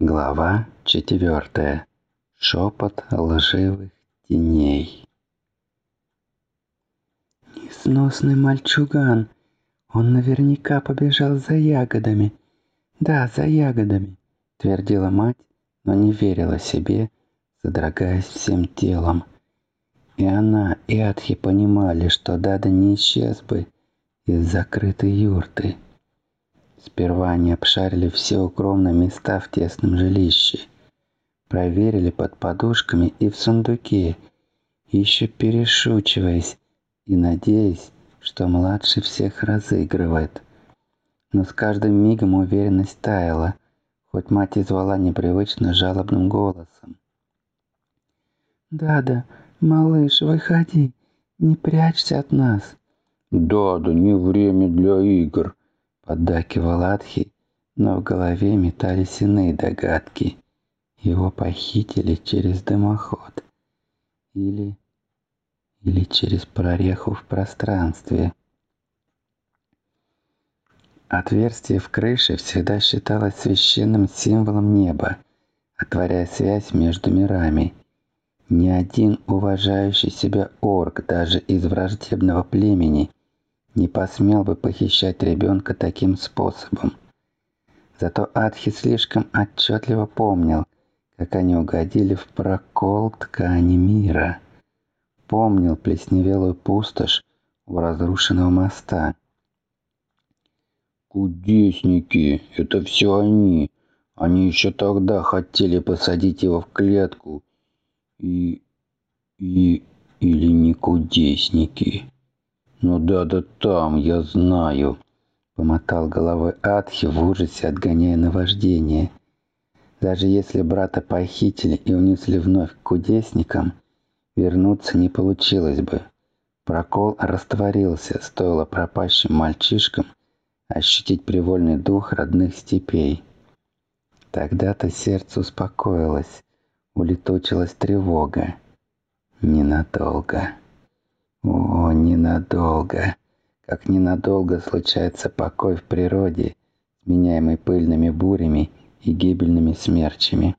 Глава 4. Шепот лживых теней. «Несносный мальчуган! Он наверняка побежал за ягодами. Да, за ягодами!» — твердила мать, но не верила себе, содрогаясь всем телом. И она, и Атхи понимали, что Дада не исчез бы из закрытой юрты. Сперва они обшарили все укромные места в тесном жилище. Проверили под подушками и в сундуке, еще перешучиваясь и надеясь, что младший всех разыгрывает. Но с каждым мигом уверенность таяла, хоть мать и звала непривычно жалобным голосом. «Дада, малыш, выходи, не прячься от нас!» «Дада, не время для игр!» — поддакивал Атхи, но в голове метались иные догадки. Его похитили через дымоход. Или через прореху в пространстве. Отверстие в крыше всегда считалось священным символом неба, отворяя связь между мирами. Ни один уважающий себя орк, даже из враждебного племени, не посмел бы похищать ребенка таким способом. Зато Атхи слишком отчетливо помнил, как они угодили в прокол ткани мира. Помнил плесневелую пустошь у разрушенного моста. «Кудесники, это все они. Они еще тогда хотели посадить его в клетку. Или не кудесники. Ну да там, я знаю», — помотал головой Атхи в ужасе, отгоняя наваждение. Даже если брата похитили и унесли вновь к кудесникам, вернуться не получилось бы. Прокол растворился, стоило пропащим мальчишкам ощутить привольный дух родных степей. Тогда-то сердце успокоилось, улетучилась тревога. Ненадолго. О, ненадолго. Как ненадолго случается покой в природе, сменяемый пыльными бурями и гибельными смерчами.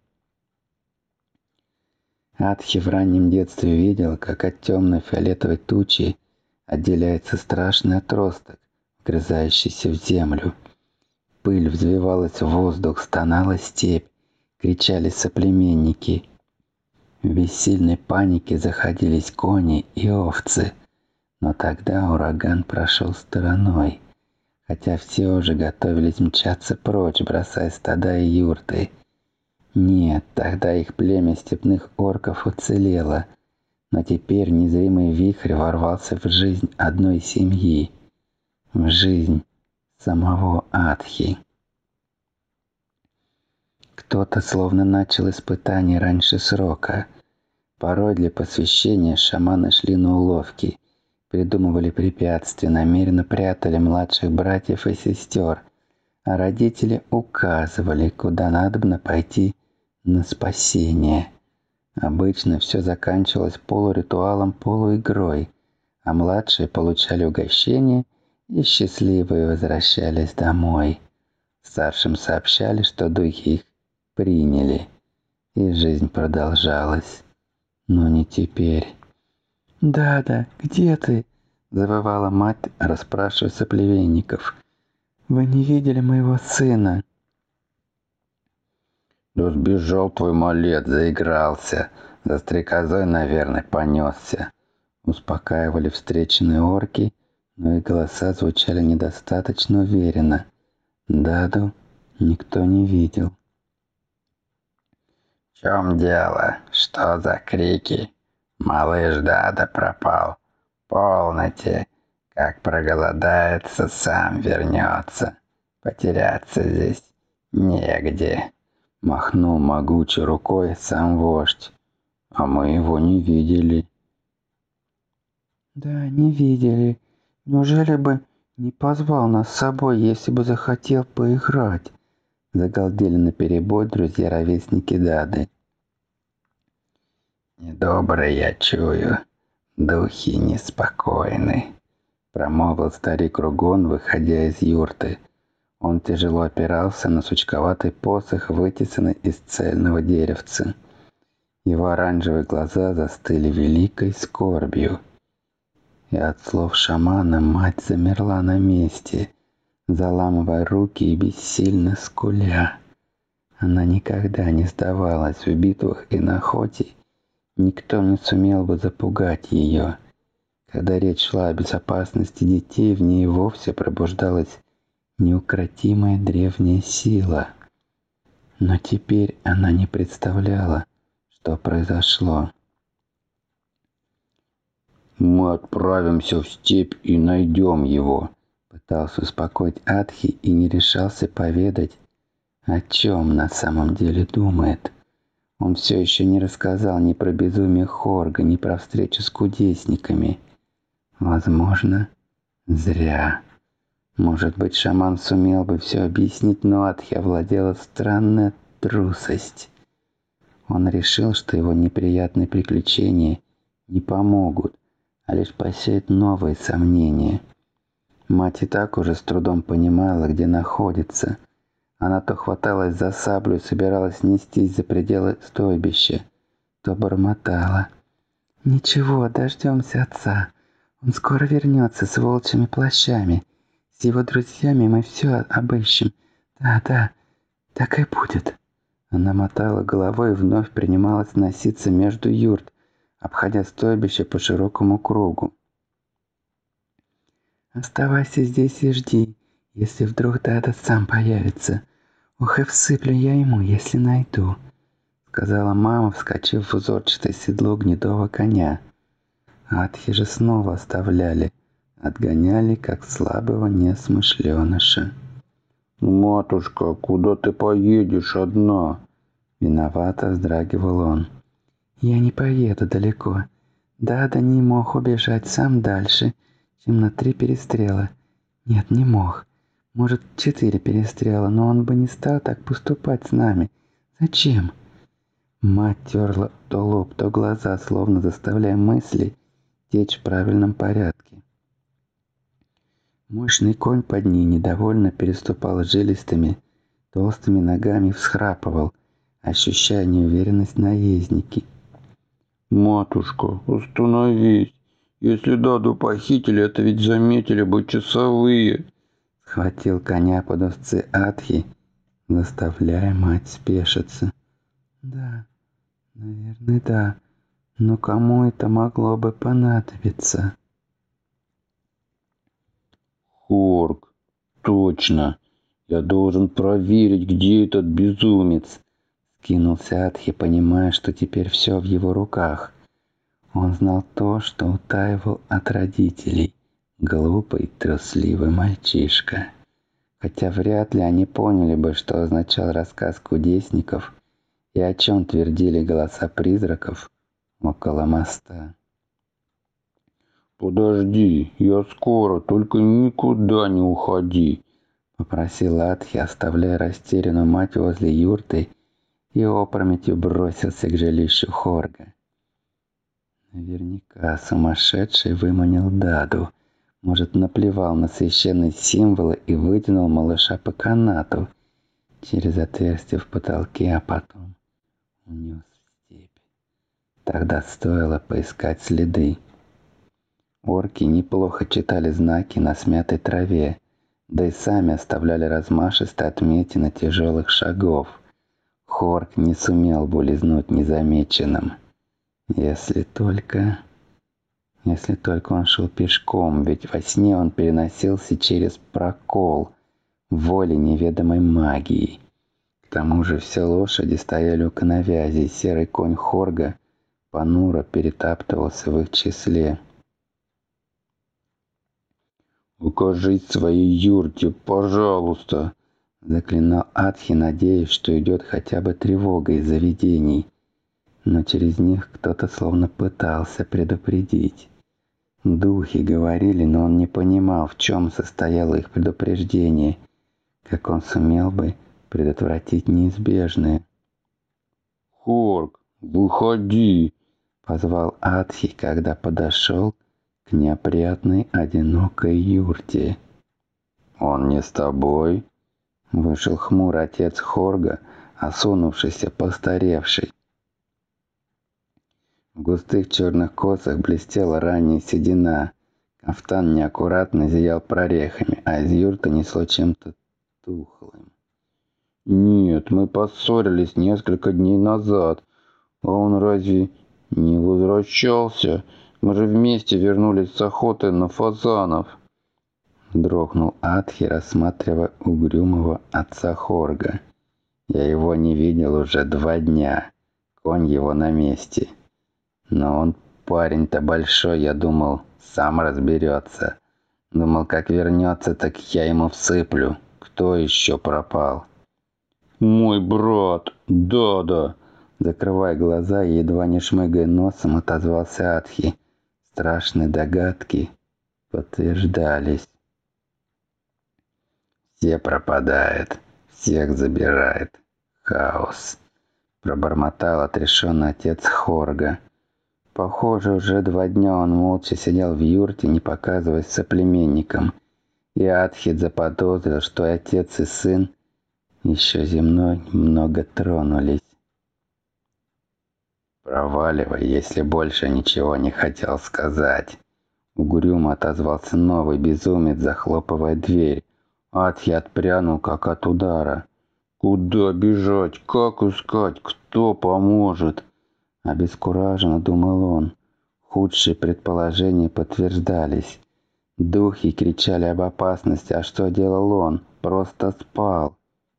Атхи в раннем детстве видел, как от темной фиолетовой тучи отделяется страшный отросток, вгрызающийся в землю. Пыль взвивалась в воздух, стонала степь, кричали соплеменники. В бессильной панике заходились кони и овцы. Но тогда ураган прошел стороной, хотя все уже готовились мчаться прочь, бросая стада и юрты. Нет, тогда их племя степных орков уцелело, но теперь незримый вихрь ворвался в жизнь одной семьи, в жизнь самого Атхи. Кто-то словно начал испытание раньше срока. Порой для посвящения шаманы шли на уловки, придумывали препятствия, намеренно прятали младших братьев и сестер, а родители указывали, куда надобно пойти на спасение. Обычно все заканчивалось полуритуалом, полуигрой, а младшие получали угощение и счастливые возвращались домой. Старшим сообщали, что духи их приняли, и жизнь продолжалась. Но не теперь. «Дада, где ты?» — завывала мать, расспрашивая соплеменников. «Вы не видели моего сына?» «Да сбежал твой малец, заигрался. За стрекозой, наверное, понесся», — успокаивали встреченные орки, но их голоса звучали недостаточно уверенно. Даду никто не видел. «В чем дело? Что за крики? Малыш Дада пропал. Полноте. Как проголодается, сам вернется. Потеряться здесь негде», — махнул могучей рукой сам вождь. «А мы его не видели». «Да, не видели. Неужели бы не позвал нас с собой, если бы захотел поиграть?» Загалдели наперебой друзья-ровесники Дады. «Недоброе я чую. Духи неспокойны», — промолвил старик Ругон, выходя из юрты. Он тяжело опирался на сучковатый посох, вытесанный из цельного деревца. Его оранжевые глаза застыли великой скорбью. И от слов шамана мать замерла на месте, заламывая руки и бессильно скуля. Она никогда не сдавалась в битвах и на охоте. Никто не сумел бы запугать ее. Когда речь шла о безопасности детей, в ней вовсе пробуждалась неукротимая древняя сила. Но теперь она не представляла, что произошло. «Мы отправимся в степь и найдем его», — пытался успокоить Атхи и не решался поведать, о чем на самом деле думает. Он все еще не рассказал ни про безумие Хорга, ни про встречу с кудесниками. Возможно, зря. Может быть, шаман сумел бы все объяснить, но Атхи овладела странная трусость. Он решил, что его неприятные приключения не помогут, а лишь посеют новые сомнения. Мать и так уже с трудом понимала, где находится. Она то хваталась за саблю и собиралась нестись за пределы стойбища, то бормотала: «Ничего, дождемся отца. Он скоро вернется с волчьими плащами. С его друзьями мы все обыщем. Да, так и будет». Она мотала головой и вновь принималась носиться между юрт, обходя стойбище по широкому кругу. «Оставайся здесь и жди, если вдруг Дада сам появится. Ох, и всыплю я ему, если найду», — сказала мама, вскочив в узорчатое седло гнедого коня. Атхи же снова оставляли, отгоняли, как слабого несмышленыша. «Матушка, куда ты поедешь одна?» Виновато вздрагивал он. «Я не поеду далеко. Дада не мог убежать сам дальше, чем на 3 перестрела. Нет, не мог. Может, 4 перестрела, но он бы не стал так поступать с нами. Зачем?» Мать терла то лоб, то глаза, словно заставляя мысли течь в правильном порядке. Мощный конь под ней недовольно переступал жилистыми, толстыми ногами и всхрапывал, ощущая неуверенность наездники. «Матушка, остановись! Если Даду похитили, это ведь заметили бы часовые!» Схватил коня под узцы Атхи, заставляя мать спешиться. «Да, наверное, да. Но кому это могло бы понадобиться?» «Хорг, точно! Я должен проверить, где этот безумец!» Скинулся Атхи, понимая, что теперь все в его руках. Он знал то, что утаивал от родителей. Глупый, трусливый мальчишка. Хотя вряд ли они поняли бы, что означал рассказ кудесников и о чем твердили голоса призраков около моста. «Подожди, я скоро, только никуда не уходи», — попросил Атхи, оставляя растерянную мать возле юрты, и опрометью бросился к жилищу Хорга. Наверняка сумасшедший выманил Даду, может, наплевал на священные символы и вытянул малыша по канату через отверстие в потолке, а потом унес в степь. Тогда стоило поискать следы. Орки неплохо читали знаки на смятой траве, да и сами оставляли размашистые отметины тяжелых шагов. Хорг не сумел бы улизнуть незамеченным. Если только он шел пешком, ведь во сне он переносился через прокол воли неведомой магии. К тому же все лошади стояли у коновязи, и серый конь Хорга понуро перетаптывался в их числе. «Укажись своей юрте, пожалуйста!» — заклинал Атхи, надеясь, что идет хотя бы тревога из заведений. Но через них кто-то словно пытался предупредить. Духи говорили, но он не понимал, в чем состояло их предупреждение, как он сумел бы предотвратить неизбежное. «Хорг, выходи!» — позвал Атхи, когда подошел к неопрятной одинокой юрте. «Он не с тобой?» Вышел хмурый отец Хорга, осунувшийся, постаревший. В густых черных косах блестела ранняя седина. Кафтан неаккуратно зиял прорехами, а из юрты несло чем-то тухлым. «Нет, мы поссорились несколько дней назад. А он разве не возвращался? Мы же вместе вернулись с охоты на фазанов». Дрогнул Атхи, рассматривая угрюмого отца Хорга. «Я его не видел уже 2 дня. Конь его на месте. Но он парень-то большой, я думал, сам разберется. Думал, как вернется, так я ему всыплю. Кто еще пропал?» «Мой брат, да-да!» Закрывая глаза и едва не шмыгая носом, отозвался Атхи. Страшные догадки подтверждались. «Все пропадает, всех забирает. Хаос!» Пробормотал отрешенный отец Хорга. Похоже, уже 2 дня он молча сидел в юрте, не показываясь соплеменникам. И Атхи заподозрил, что и отец, и сын еще земной немного тронулись. «Проваливай, если больше ничего не хотел сказать», — угрюмо отозвался новый безумец, захлопывая дверь. Атхи отпрянул, как от удара. «Куда бежать? Как искать? Кто поможет?» Обескураженно думал он. Худшие предположения подтверждались. Духи кричали об опасности, а что делал он? Просто спал.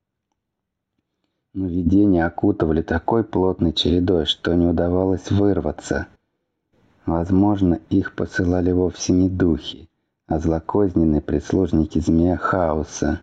Но видения окутывали такой плотной чередой, что не удавалось вырваться. Возможно, их посылали вовсе не духи, а злокозненные прислужники змея хаоса.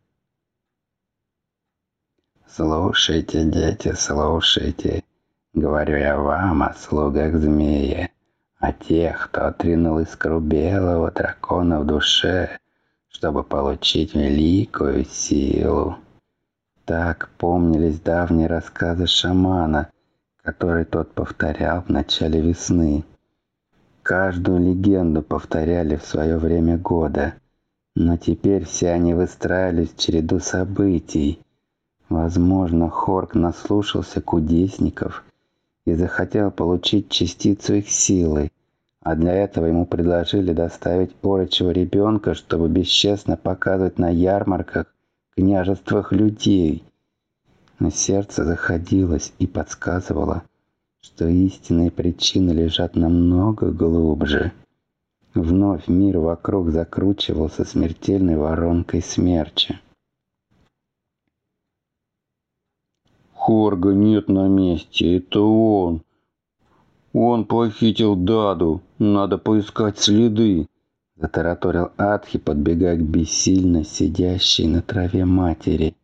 «Слушайте, дети, слушайте, говорю я вам о слугах змея, о тех, кто отринул искру белого дракона в душе, чтобы получить великую силу». Так помнились давние рассказы шамана, которые тот повторял в начале весны. Каждую легенду повторяли в свое время года, но теперь все они выстраивались в череду событий. Возможно, Хорг наслушался кудесников и захотел получить частицу их силы, а для этого ему предложили доставить орочего ребенка, чтобы бесчестно показывать на ярмарках княжествах людей. Но сердце заходилось и подсказывало, что истинные причины лежат намного глубже. Вновь мир вокруг закручивался смертельной воронкой смерча. «Хорга нет на месте, это он. Он похитил Даду, надо поискать следы», — затараторил Атхи, подбегая к бессильно сидящей на траве матери.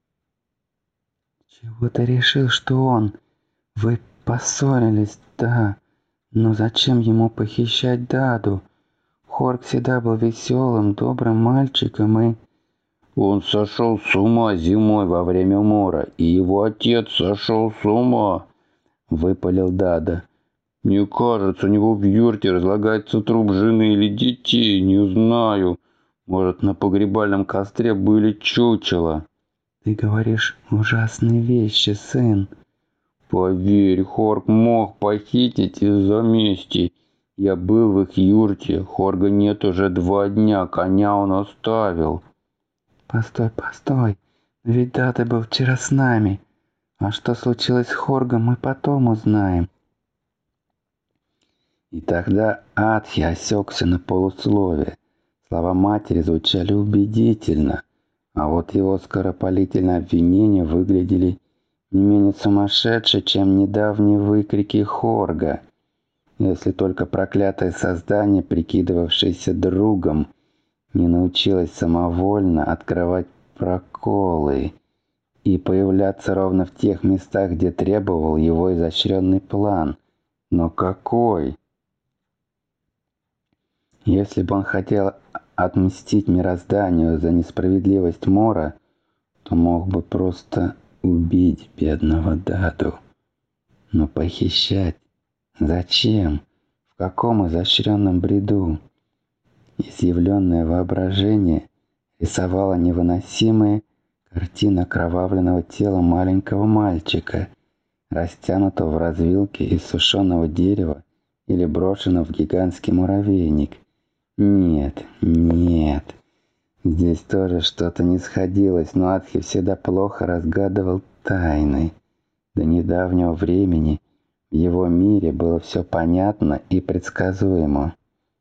«Чего ты решил, что он? Вы поссорились, да, но зачем ему похищать Даду? Хорг всегда был веселым, добрым мальчиком и...» «Он сошел с ума зимой во время мора, и его отец сошел с ума», — выпалил Дада. «Мне кажется, у него в юрте разлагается труп жены или детей, не знаю. Может, на погребальном костре были чучела». «Ты говоришь ужасные вещи, сын». «Поверь, Хорг мог похитить из-за мести. Я был в их юрте. Хорга нет уже 2 дня, коня он оставил». «Постой, постой. Ведь Дада был вчера с нами. А что случилось с Хоргом, мы потом узнаем». И тогда Атхи осекся на полуслове. Слова матери звучали убедительно, а вот его скоропалительные обвинения выглядели не менее сумасшедше, чем недавние выкрики Хорга. Если только проклятое создание, прикидывавшееся другом, не научилось самовольно открывать проколы и появляться ровно в тех местах, где требовал его изощренный план. Но какой? Если бы он хотел отмстить мирозданию за несправедливость Мора, то мог бы просто убить бедного Даду. Но похищать? Зачем? В каком изощренном бреду? Изъявленное воображение рисовало невыносимые Картина окровавленного тела маленького мальчика, растянутого в развилке из сушеного дерева или брошенного в гигантский муравейник. Нет, нет. Здесь тоже что-то не сходилось, но Атхи всегда плохо разгадывал тайны. До недавнего времени в его мире было все понятно и предсказуемо.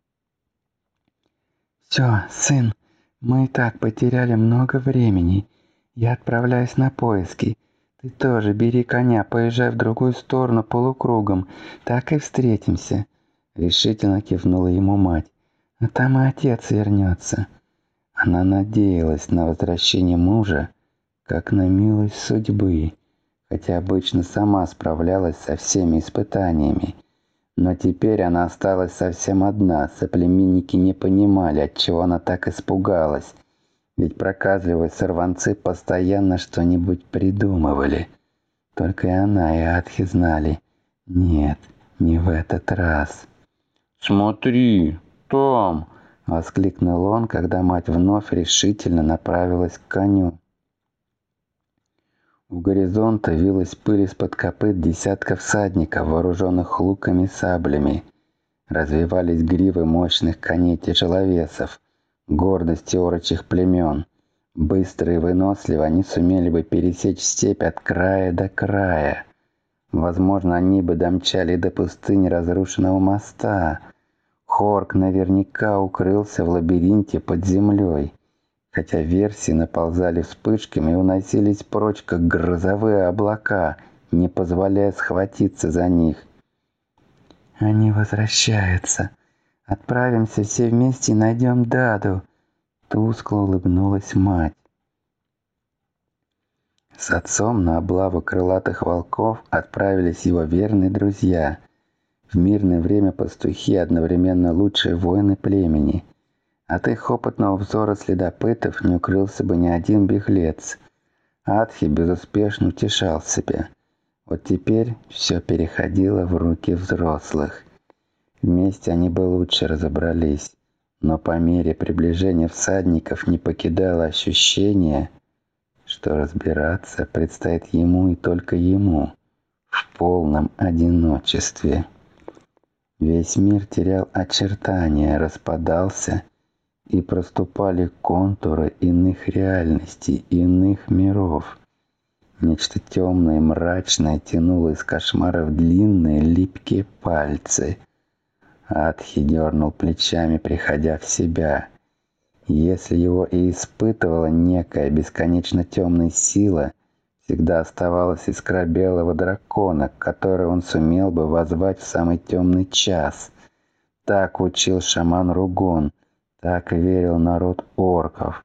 «Все, сын, мы и так потеряли много времени. Я отправляюсь на поиски. Ты тоже бери коня, поезжай в другую сторону полукругом. Так и встретимся», — решительно кивнула ему мать. «А там и отец вернется». Она надеялась на возвращение мужа, как на милость судьбы, хотя обычно сама справлялась со всеми испытаниями. Но теперь она осталась совсем одна, соплеменники не понимали, отчего она так испугалась, ведь проказливые сорванцы постоянно что-нибудь придумывали. Только и она, и Атхи знали: нет, не в этот раз. «Смотри, там!» — воскликнул он, когда мать вновь решительно направилась к коню. У горизонта вилась пыль из-под копыт десятков всадников, вооруженных луками и саблями. Развивались гривы мощных коней-тяжеловесов, гордость орочих племен. Быстро и выносливо они сумели бы пересечь степь от края до края. Возможно, они бы домчали до пустыни разрушенного моста. Хорк наверняка укрылся в лабиринте под землей, хотя версии наползали вспышками и уносились прочь, как грозовые облака, не позволяя схватиться за них. «Они возвращаются. Отправимся все вместе и найдем Даду», — тускло улыбнулась мать. С отцом на облаву крылатых волков отправились его верные друзья. В мирное время пастухи одновременно лучшие воины племени. От их опытного взора следопытов не укрылся бы ни один беглец. Атхи безуспешно утешал себя. Вот теперь все переходило в руки взрослых. Вместе они бы лучше разобрались, но по мере приближения всадников не покидало ощущение, что разбираться предстоит ему и только ему, в полном одиночестве. Весь мир терял очертания, распадался, и проступали контуры иных реальностей, иных миров. Нечто темное и мрачное тянуло из кошмаров длинные липкие пальцы. Атхи дернул плечами, приходя в себя. Если его и испытывала некая бесконечно темная сила, всегда оставалась искра белого дракона, который он сумел бы воззвать в самый темный час. Так учил шаман Ругон, так верил народ орков.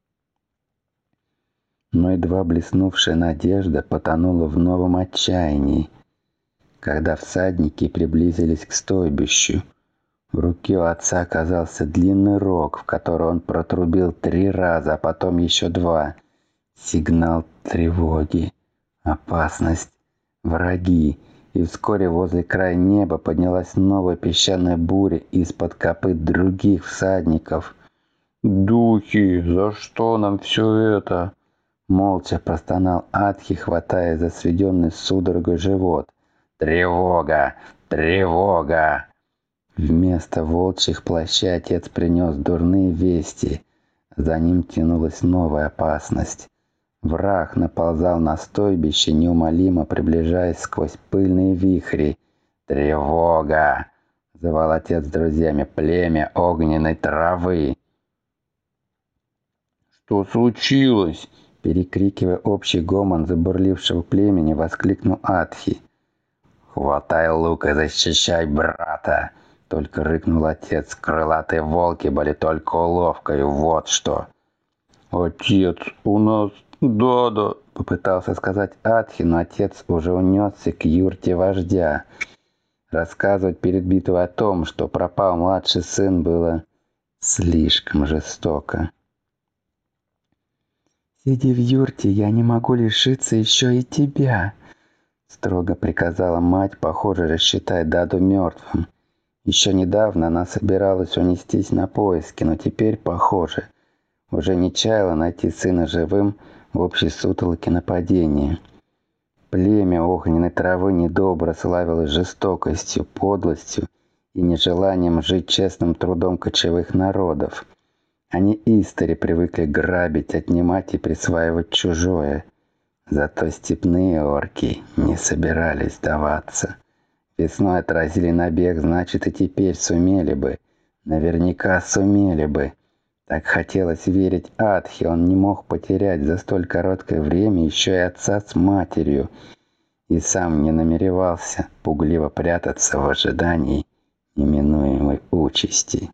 Но едва блеснувшая надежда потонула в новом отчаянии. Когда всадники приблизились к стойбищу, в руке у отца оказался длинный рог, в который он протрубил 3 раза, а потом еще 2. Сигнал тревоги, опасность, враги. И вскоре возле края неба поднялась новая песчаная буря из-под копыт других всадников. «Духи, за что нам все это?» Молча простонал Атхи, хватая за сведенный судорогой живот. «Тревога! Тревога!» Вместо волчьих плащей отец принес дурные вести. За ним тянулась новая опасность. Враг наползал на стойбище, неумолимо приближаясь сквозь пыльные вихри. «Тревога!» — звал отец с друзьями. «Племя огненной травы!» «Что случилось?» — перекрикивая общий гомон забурлившего племени, воскликнул Атхи. «Хватай лук и защищай брата!» — только рыкнул отец. «Крылатые волки были только уловкой, вот что!» «Отец, у нас Дада!» — попытался сказать Атхи, но отец уже унесся к юрте вождя. Рассказывать перед битвой о том, что пропал младший сын, было слишком жестоко. «Сидя в юрте, я не могу лишиться еще и тебя», — строго приказала мать, похоже, рассчитать Даду мертвым. Еще недавно она собиралась унестись на поиски, но теперь, похоже, уже не чаяла найти сына живым в общей сутолоке нападения. Племя огненной травы недобро славилось жестокостью, подлостью и нежеланием жить честным трудом кочевых народов. Они истори привыкли грабить, отнимать и присваивать чужое. Зато степные орки не собирались сдаваться. Весной отразили набег, значит, и теперь сумели бы. Наверняка сумели бы. Так хотелось верить Атхи, он не мог потерять за столь короткое время еще и отца с матерью. И сам не намеревался пугливо прятаться в ожидании неминуемой участи.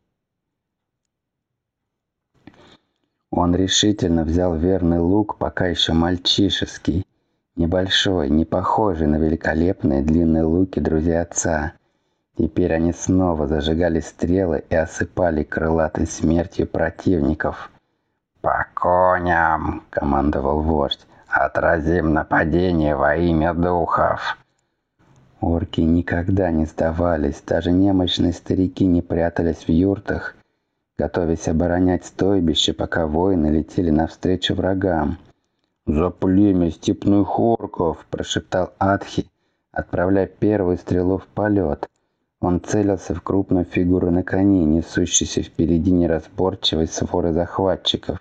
Он решительно взял верный лук, пока еще мальчишеский, небольшой, не похожий на великолепные длинные луки друзей отца. Теперь они снова зажигали стрелы и осыпали крылатой смертью противников. «По коням!» — командовал вождь. «Отразим нападение во имя духов!» Орки никогда не сдавались, даже немощные старики не прятались в юртах, готовясь оборонять стойбище, пока воины летели навстречу врагам. «За племя степных орков!» — прошептал Атхи, отправляя первую стрелу в полет. Он целился в крупную фигуру на коне, несущейся впереди неразборчивой своры захватчиков.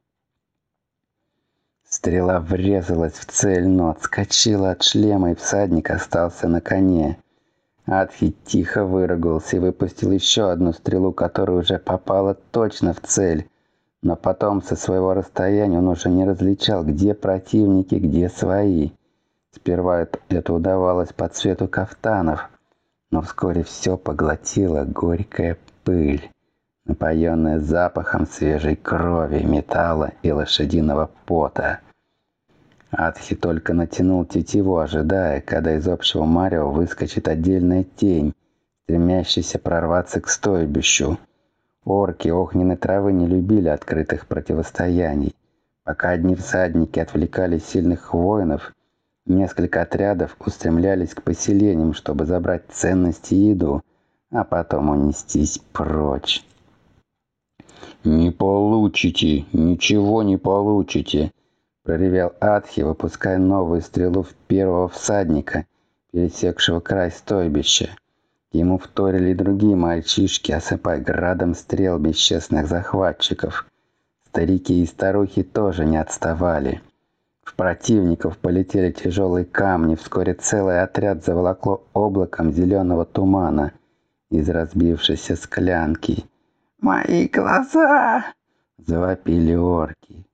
Стрела врезалась в цель, но отскочила от шлема, и всадник остался на коне. Атхи тихо выругался и выпустил еще одну стрелу, которая уже попала точно в цель. Но потом со своего расстояния он уже не различал, где противники, где свои. Сперва это удавалось по цвету кафтанов, но вскоре все поглотила горькая пыль, напоенная запахом свежей крови, металла и лошадиного пота. Атхи только натянул тетиву, ожидая, когда из общего марева выскочит отдельная тень, стремящаяся прорваться к стойбищу. Орки огненной травы не любили открытых противостояний. Пока одни всадники отвлекали сильных воинов, несколько отрядов устремлялись к поселениям, чтобы забрать ценности и еду, а потом унестись прочь. «Не получите! Ничего не получите!» — проревел Атхи, выпуская новую стрелу в первого всадника, пересекшего край стойбища. Ему вторили и другие мальчишки, осыпая градом стрел бесчестных захватчиков. Старики и старухи тоже не отставали. В противников полетели тяжелые камни, вскоре целый отряд заволокло облаком зеленого тумана из разбившейся склянки. «Мои глаза!» — завопили орки.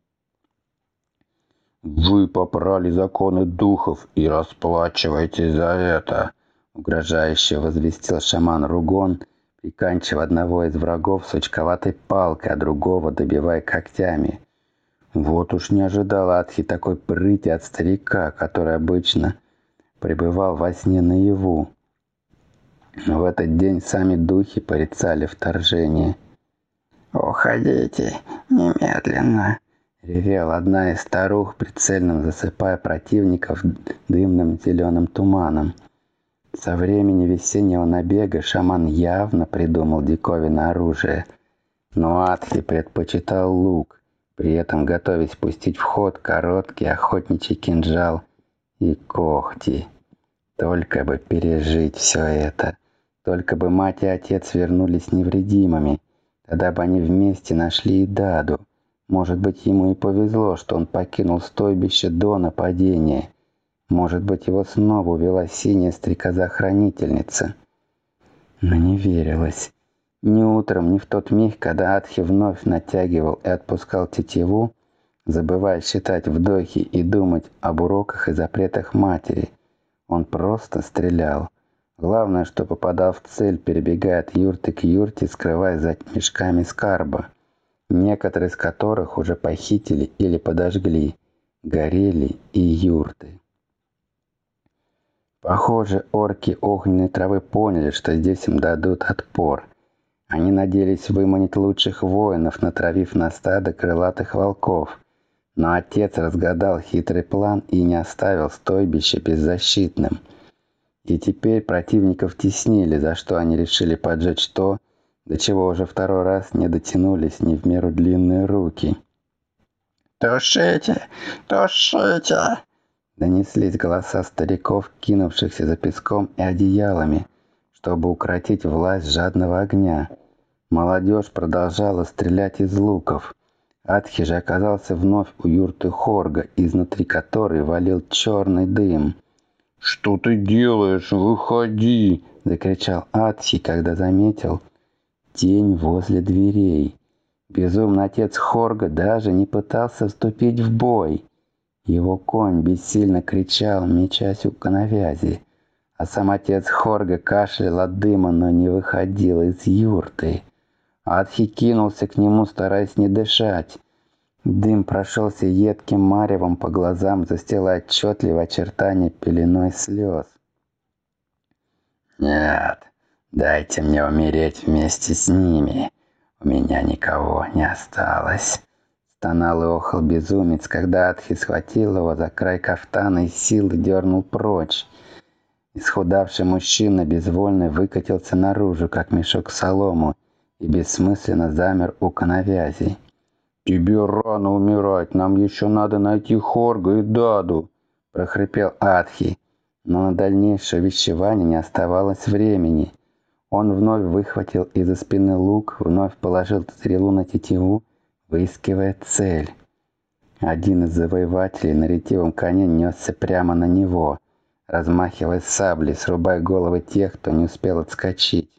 «Вы попрали законы духов и расплачиваетесь за это!» — угрожающе возвестил шаман Ругон, приканчивая одного из врагов сучковатой палкой, а другого добивая когтями. Вот уж не ожидал Атхи такой прыти от старика, который обычно пребывал во сне наяву. В этот день сами духи порицали вторжение. «Уходите немедленно!» — ревела одна из старух, прицельно засыпая противников дымным зеленым туманом. Со времени весеннего набега шаман явно придумал диковинное оружие, но Атхи предпочитал лук, при этом готовясь пустить в ход короткий охотничий кинжал и когти. Только бы пережить все это, только бы мать и отец вернулись невредимыми, тогда бы они вместе нашли и Даду. Может быть, ему и повезло, что он покинул стойбище до нападения. Может быть, его снова увела синяя стрекоза-хранительница. Но не верилось. Ни утром, ни в тот миг, когда Атхи вновь натягивал и отпускал тетиву, забывая считать вдохи и думать об уроках и запретах матери. Он просто стрелял. Главное, что попадал в цель, перебегая от юрты к юрте, скрываясь за мешками скарба, некоторые из которых уже похитили или подожгли. Горели и юрты. Похоже, орки огненной травы поняли, что здесь им дадут отпор. Они надеялись выманить лучших воинов, натравив на стадо крылатых волков. Но отец разгадал хитрый план и не оставил стойбище беззащитным. И теперь противников теснили, за что они решили поджечь то, до чего уже второй раз не дотянулись не в меру длинные руки. «Тушите! Тушите!» Донеслись голоса стариков, кинувшихся за песком и одеялами, чтобы укротить власть жадного огня. Молодежь продолжала стрелять из луков. Атхи же оказался вновь у юрты Хорга, изнутри которой валил черный дым. «Что ты делаешь? Выходи!» — закричал Атхи, когда заметил тень возле дверей. Безумный отец Хорга даже не пытался вступить в бой. Его конь бессильно кричал, мечась у коновязи, а сам отец Хорга кашлял от дыма, но не выходил из юрты. Атхи кинулся к нему, стараясь не дышать. Дым прошелся едким маревом по глазам, застилая отчетливые очертания пеленой слез. «Нет, дайте мне умереть вместе с ними. У меня никого не осталось», — стонал и охал безумец, когда Атхи схватил его за край кафтана и силой дернул прочь. Исхудавший мужчина безвольно выкатился наружу, как мешок солому, и бессмысленно замер у коновязей. «Тебе рано умирать, нам еще надо найти Хорга и Даду», — прохрипел Атхи, но на дальнейшее увещевание не оставалось времени. Он вновь выхватил из-за спины лук, вновь положил стрелу на тетиву, выискивая цель. Один из завоевателей на ретивом коне несся прямо на него, размахивая саблей, срубая головы тех, кто не успел отскочить.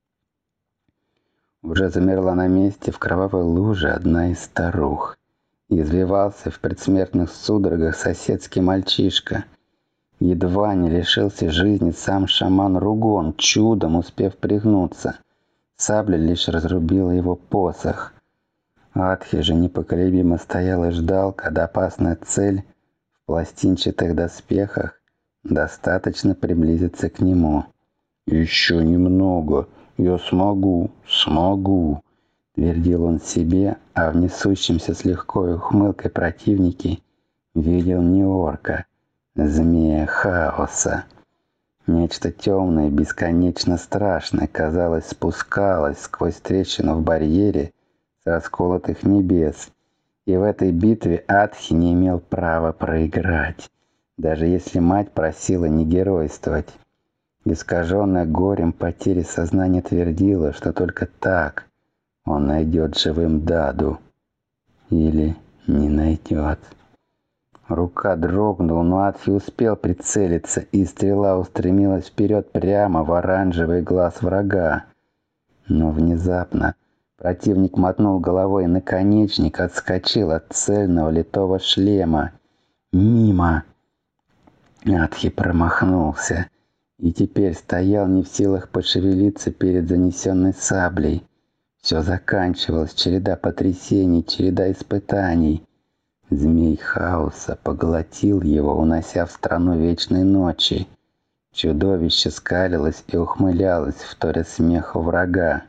Уже замерла на месте в кровавой луже одна из старух. Извивался в предсмертных судорогах соседский мальчишка. Едва не лишился жизни сам шаман Ругон, чудом успев пригнуться. Сабля лишь разрубила его посох. Атхи же непоколебимо стоял и ждал, когда опасная цель в пластинчатых доспехах достаточно приблизится к нему. «Еще немного, я смогу, — твердил он себе, а в несущемся с легкой ухмылкой противнике видел не орка, змея хаоса. Нечто темное и бесконечно страшное, казалось, спускалось сквозь трещину в барьере с расколотых небес. И в этой битве Атхи не имел права проиграть, даже если мать просила не геройствовать. Искаженное горем потери сознание твердило, что только так он найдет живым Даду. Или не найдет. Рука дрогнула, но Атхи успел прицелиться, и стрела устремилась вперед прямо в оранжевый глаз врага. Но внезапно противник мотнул головой, и наконечник отскочил от цельного литого шлема. Мимо! Атхи промахнулся и теперь стоял не в силах пошевелиться перед занесенной саблей. Все заканчивалось, череда потрясений, череда испытаний. Змей хаоса поглотил его, унося в страну вечной ночи. Чудовище скалилось и ухмылялось, вторя смеху врага.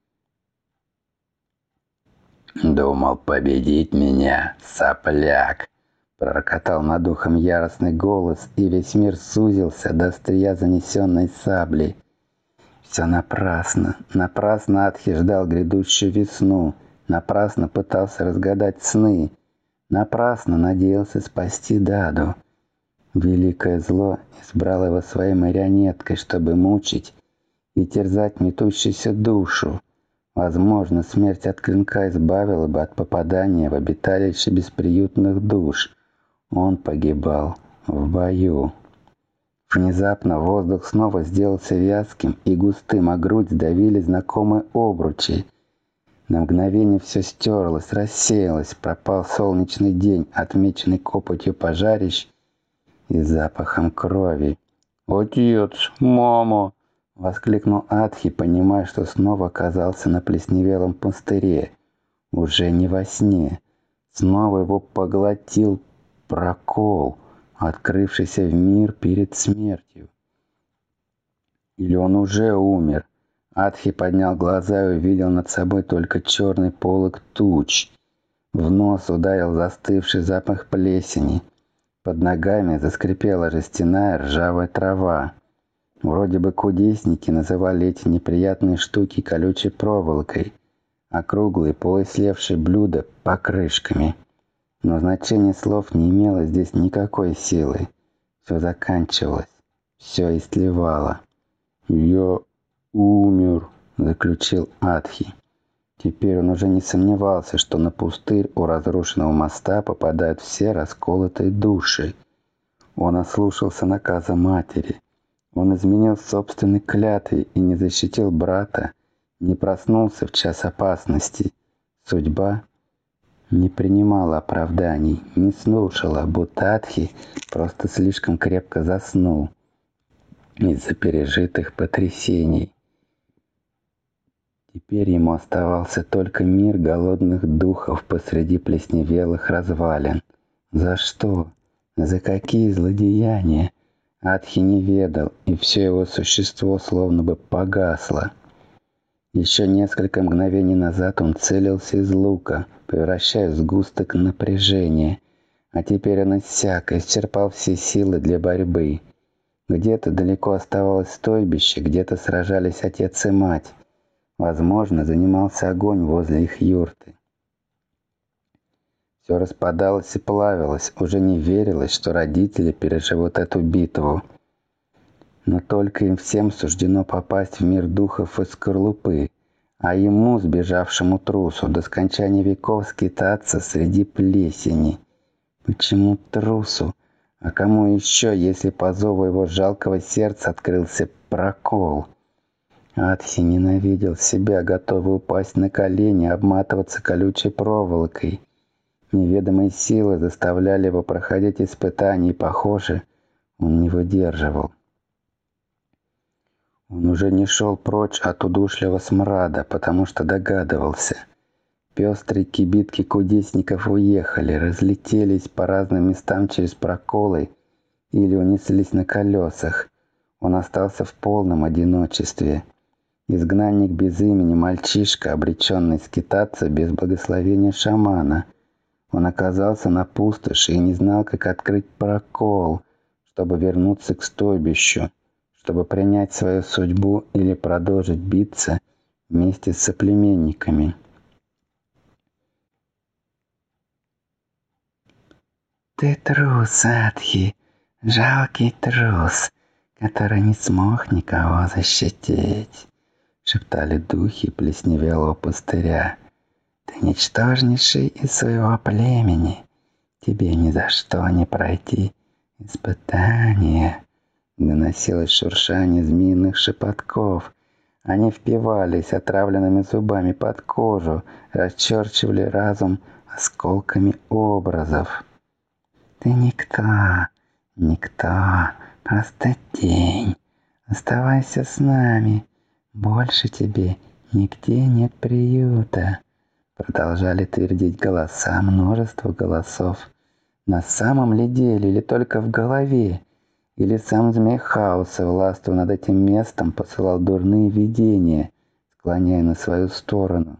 «Думал победить меня, сопляк!» — пророкотал над ухом яростный голос, и весь мир сузился до острия занесенной сабли. Все напрасно. Напрасно Атхи ждал грядущую весну. Напрасно пытался разгадать сны. Напрасно надеялся спасти Даду. Великое зло избрало его своей марионеткой, чтобы мучить и терзать метущуюся душу. Возможно, смерть от клинка избавила бы от попадания в обиталище бесприютных душ. Он погибал в бою. Внезапно воздух снова сделался вязким и густым, а грудь сдавили знакомые обручи. На мгновение все стерлось, рассеялось, пропал солнечный день, отмеченный копотью пожарищ и запахом крови. «Отец! Мама!» — воскликнул Атхи, понимая, что снова оказался на плесневелом пустыре. Уже не во сне. Снова его поглотил прокол, открывшийся в мир перед смертью. Или он уже умер? Атхи поднял глаза и увидел над собой только черный полог туч. В нос ударил застывший запах плесени. Под ногами заскрипела жестяная ржавая трава. Вроде бы кудесники называли эти неприятные штуки колючей проволокой, а круглые полуислевшие блюда — покрышками. Но значение слов не имело здесь никакой силы. Все заканчивалось, все истлевало. «Я умер», — заключил Атхи. Теперь он уже не сомневался, что на пустырь у разрушенного моста попадают все расколотые души. Он ослушался наказа матери. Он изменил собственной клятве и не защитил брата, не проснулся в час опасности. Судьба не принимала оправданий, не слушала, будто Атхи просто слишком крепко заснул из-за пережитых потрясений. Теперь ему оставался только мир голодных духов посреди плесневелых развалин. За что? За какие злодеяния? Атхи не ведал, и все его существо словно бы погасло. Еще несколько мгновений назад он целился из лука, превращая в сгусток напряжения, а теперь он иссяк, исчерпал все силы для борьбы. Где-то далеко оставалось стойбище, где-то сражались отец и мать. Возможно, занимался огонь возле их юрты. Все распадалось и плавилось, уже не верилось, что родители переживут эту битву. Но только им всем суждено попасть в мир духов из скорлупы, а ему, сбежавшему трусу, до скончания веков скитаться среди плесени. Почему трусу? А кому еще, если по зову его жалкого сердца открылся прокол? Атхи ненавидел себя, готовый упасть на колени, обматываться колючей проволокой. Неведомые силы заставляли его проходить испытания, и, похоже, он не выдерживал. Он уже не шел прочь от удушливого смрада, потому что догадывался. Пестрые кибитки кудесников уехали, разлетелись по разным местам через проколы или унеслись на колесах. Он остался в полном одиночестве. Изгнанник без имени, мальчишка, обреченный скитаться без благословения шамана. Он оказался на пустоши и не знал, как открыть прокол, чтобы вернуться к стойбищу, чтобы принять свою судьбу или продолжить биться вместе с соплеменниками. «Ты трус, Атхи, жалкий трус, который не смог никого защитить», — шептали духи плесневелого пустыря. «Ты ничтожнейший из своего племени. Тебе ни за что не пройти испытания». Доносилось шуршание змеиных шепотков. Они впивались отравленными зубами под кожу, расчерчивали разум осколками образов. «Ты никто, просто тень. Оставайся с нами. Больше тебе нигде нет приюта», — продолжали твердить голоса, множество голосов. На самом ли деле или только в голове? Или сам змей хаоса, властвуя над этим местом, посылал дурные видения, склоняя на свою сторону?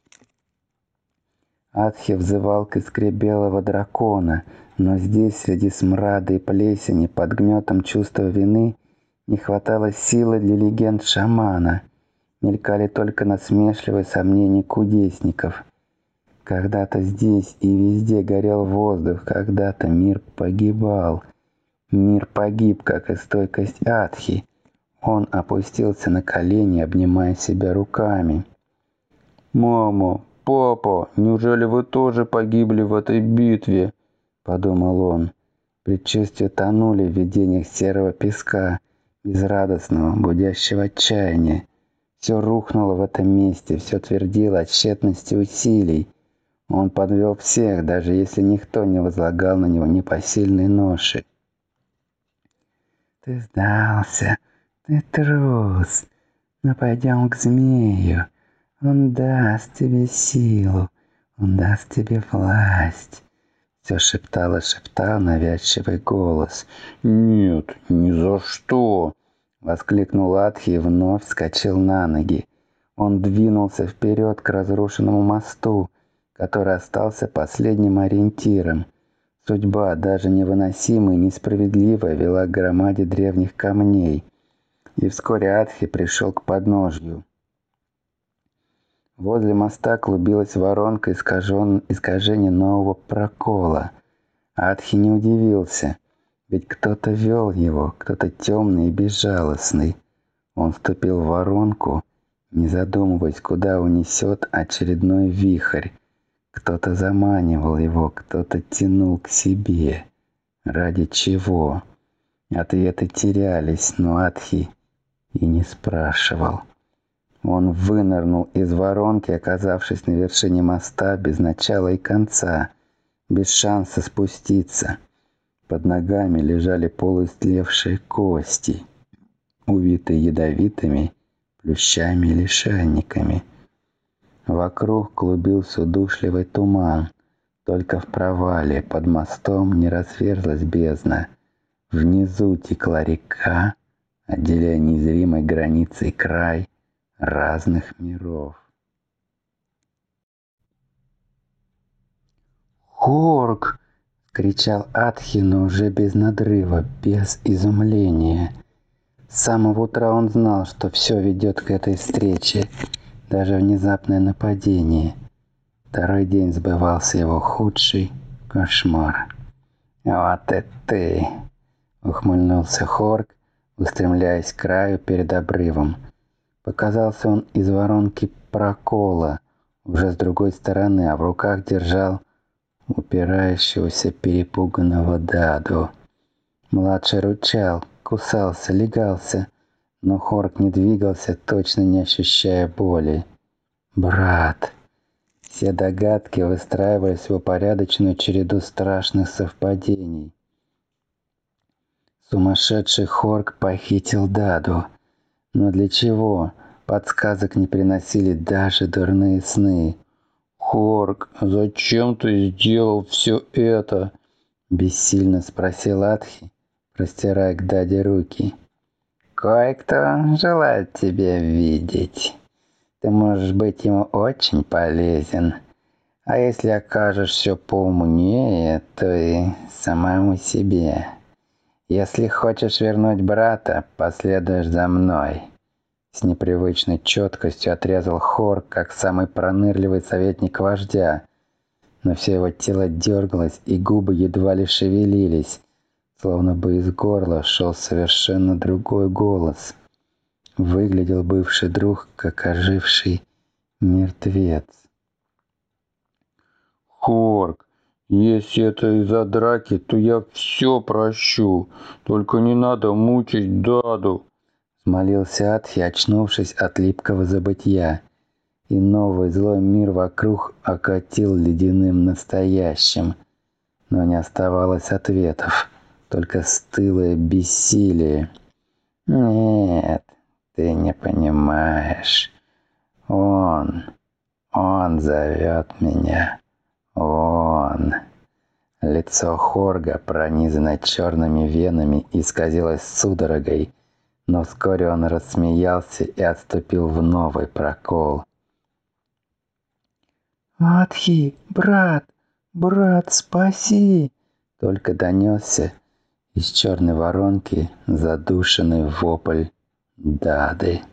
Атхи взывал к искре белого дракона, но здесь, среди смрада и плесени, под гнетом чувства вины, не хватало силы для легенд шамана. Мелькали только насмешливые сомнения кудесников. Когда-то здесь и везде горел воздух, когда-то мир погибал. Мир погиб, как и стойкость Атхи. Он опустился на колени, обнимая себя руками. «Мама, папа, неужели вы тоже погибли в этой битве?» — подумал он. Предчувствия тонули в видениях серого песка, безрадостного, будящего отчаяния. Все рухнуло в этом месте, все твердило о тщетности усилий. Он подвел всех, даже если никто не возлагал на него непосильной ноши. «Ты сдался, ты трус, но пойдем к змею. Он даст тебе силу, он даст тебе власть», — все шептал навязчивый голос. «Нет, ни за что!» — воскликнул Атхи и вновь вскочил на ноги. Он двинулся вперед к разрушенному мосту, который остался последним ориентиром. Судьба, даже невыносимая и несправедливая, вела к громаде древних камней. И вскоре Атхи пришел к подножью. Возле моста клубилась воронка искажения нового прокола. Атхи не удивился, ведь кто-то вел его, кто-то темный и безжалостный. Он вступил в воронку, не задумываясь, куда унесет очередной вихрь. Кто-то заманивал его, кто-то тянул к себе. Ради чего? Ответы терялись, но Атхи и не спрашивал. Он вынырнул из воронки, оказавшись на вершине моста без начала и конца, без шанса спуститься. Под ногами лежали полуистлевшие кости, увитые ядовитыми плющами и лишайниками. Вокруг клубился удушливый туман. Только в провале под мостом не разверзлась бездна. Внизу текла река, отделяя незримой границей край разных миров. «Хорк!» — кричал Атхи, но уже без надрыва, без изумления. С самого утра он знал, что все ведет к этой встрече, даже внезапное нападение. Второй день сбывался его худший кошмар. «Вот и ты!» — ухмыльнулся Хорк, устремляясь к краю перед обрывом. Показался он из воронки прокола, уже с другой стороны, а в руках держал упирающегося перепуганного Даду. Младший рычал, кусался, легался, но Хорк не двигался, точно не ощущая боли. «Брат!» Все догадки выстраивались в упорядоченную череду страшных совпадений. Сумасшедший Хорк похитил Даду. Но для чего? Подсказок не приносили даже дурные сны. «Хорк, зачем ты сделал все это?» — бессильно спросил Атхи, простирая к Даде руки. «Кое-кто желает тебя видеть. Ты можешь быть ему очень полезен. А если окажешься поумнее, то и самому себе. Если хочешь вернуть брата, последуешь за мной». С непривычной четкостью отрезал Хорк, как самый пронырливый советник вождя. Но все его тело дергалось, и губы едва ли шевелились, словно бы из горла шел совершенно другой голос. Выглядел бывший друг, как оживший мертвец. «Хорк, если это из-за драки, то я все прощу. Только не надо мучить Даду!» Взмолился Атхи, очнувшись от липкого забытья. И новый злой мир вокруг окатил ледяным настоящим. Но не оставалось ответов, только стылое бессилие. «Нет, ты не понимаешь. Он зовет меня. Он». Лицо Хорга, пронизанное черными венами, исказилось судорогой, но вскоре он рассмеялся и отступил в новый прокол. «Атхи, брат, спаси!» Только донесся из черной воронки задушенный вопль Дады.